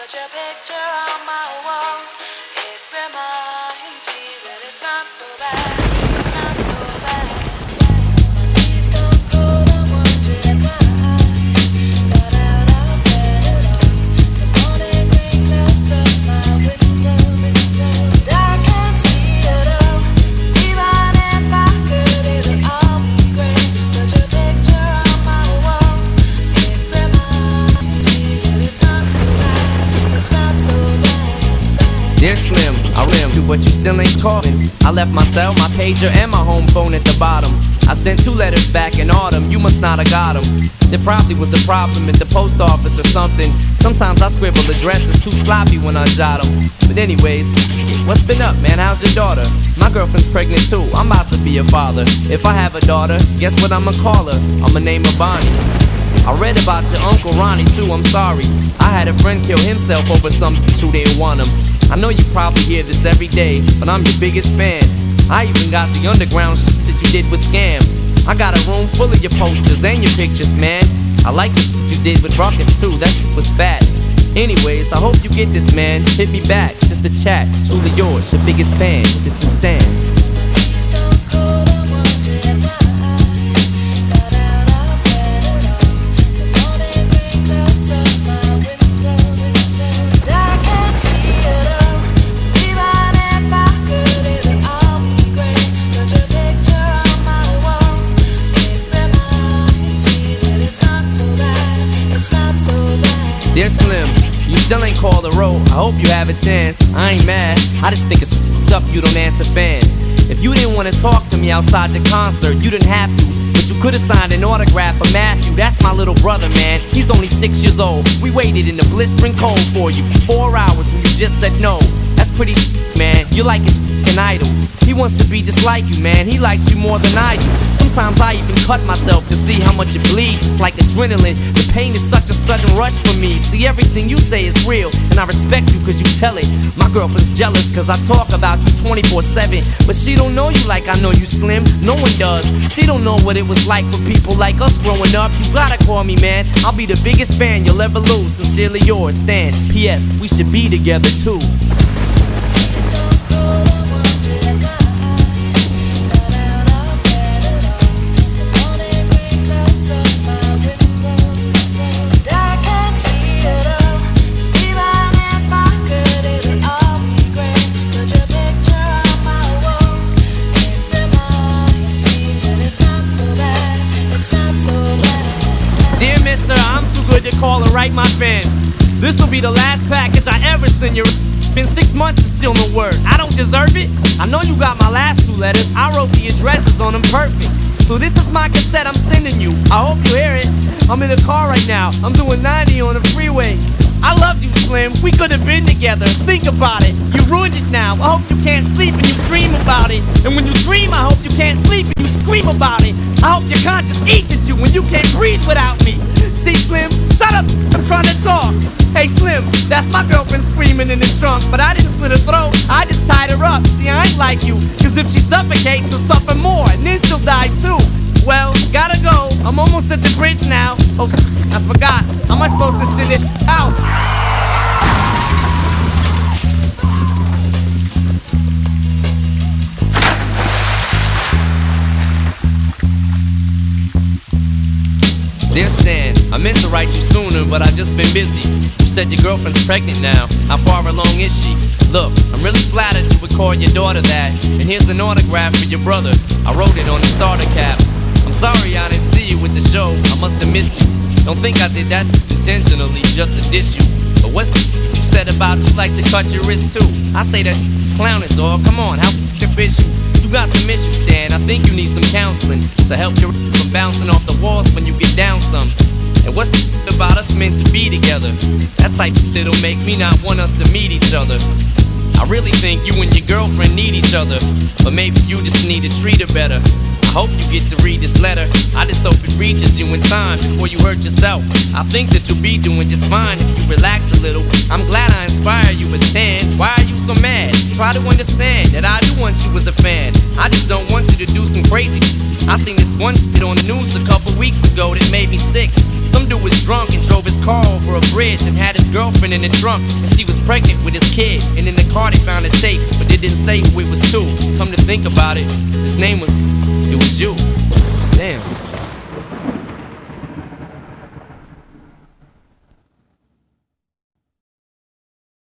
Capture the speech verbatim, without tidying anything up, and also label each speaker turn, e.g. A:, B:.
A: But you still ain't talking. I left my cell, my pager, and my home phone at the bottom. I sent two letters back in autumn, you must not have got them. There probably was a problem at the post office or something. Sometimes I scribble addresses too sloppy when I jot them. But anyways, what's been up, man? How's your daughter? My girlfriend's pregnant too, I'm about to be a father. If I have a daughter, guess what I'ma call her? I'ma name her Bonnie. I read about your Uncle Ronnie too, I'm sorry. I had a friend kill himself over some bitch who didn't want him. I know you probably hear this every day, but I'm your biggest fan. I even got the underground shit that you did with Scam. I got a room full of your posters and your pictures, man. I like the shit you did with Ruckus too, that shit was fat. Anyways, I hope you get this, man. Hit me back, just a chat. Truly yours, your biggest fan. This is Stan. Dear Slim, you still ain't called a roll. I hope you have a chance. I ain't mad, I just think it's f***ed up you don't answer fans. If you didn't want to talk to me outside the concert, you didn't have to. But you could've signed an autograph for Matthew. That's my little brother, man. He's only six years old. We waited in the blistering cold for you for four hours and you just said no. That's pretty shit, man. You're like his f***ing idol. He wants to be just like you, man. He likes you more than I do. Sometimes I even cut myself to see how much it bleeds. It's like adrenaline. The pain is such a sudden rush for me. See, everything you say is real, and I respect you cause you tell it. My girlfriend's jealous cause I talk about you twenty-four seven. But she don't know you like I know you, Slim. No one does. She don't know what it was like for people like us growing up. You gotta call me, man. I'll be the biggest fan you'll ever lose. Sincerely yours, Stan. P S. We should be together too. To call and write my fans. This'll be the last package I ever send you. Been six months and still no word. I don't deserve it. I know you got my last two letters. I wrote the addresses on them perfect. So this is my cassette I'm sending you. I hope you hear it. I'm in the car right now. I'm doing ninety on the freeway. I love you, Slim. We could have been together. Think about it. You ruined it now. I hope you can't sleep and you dream about it. And when you dream, I hope you can't sleep and you scream about it. I hope your conscience eats at you when you can't breathe without me. See, Slim, shut up, I'm trying to talk. Hey, Slim, that's my girlfriend screaming in the trunk. But I didn't slit her throat, I just tied her up. See, I ain't like you, cause if she suffocates, she'll suffer more, and then she'll die too. Well, gotta go, I'm almost at the bridge now. Oh, I forgot, how am I supposed to send this out? Dear Stan, I meant to write you sooner, but I just been busy. You said your girlfriend's pregnant now. How far along is she? Look, I'm really flattered you would call your daughter that. And here's an autograph for your brother. I wrote it on the starter cap. I'm sorry I didn't see you with the show. I must have missed you. Don't think I did that intentionally just to diss you. But what's the you said about you like to cut your wrist too? I say that clowning, dog. Come on, how f***ing is you? You got some issues, Stan. I think you need some counseling to help your from bouncing off the walls when you get down some. And what's the about us meant to be together? That type of shit'll make me not want us to meet each other. I really think you and your girlfriend need each other, but maybe you just need to treat her better. I hope you get to read this letter. I just hope it reaches you in time before you hurt yourself. I think that you'll be doing just fine if you relax a little. I'm glad I inspire you as Stan. Why are you so mad? Try to understand that I do want you as a fan. I just don't want you to do some crazy. I seen this one hit on the news a couple weeks ago that made me sick. Some dude was drunk and drove his car over a bridge and had had his girlfriend in the trunk, and she was pregnant with his kid. And in the car they found a tape, but they didn't say who it was to. Come to think about it, his name was, it was you. Damn.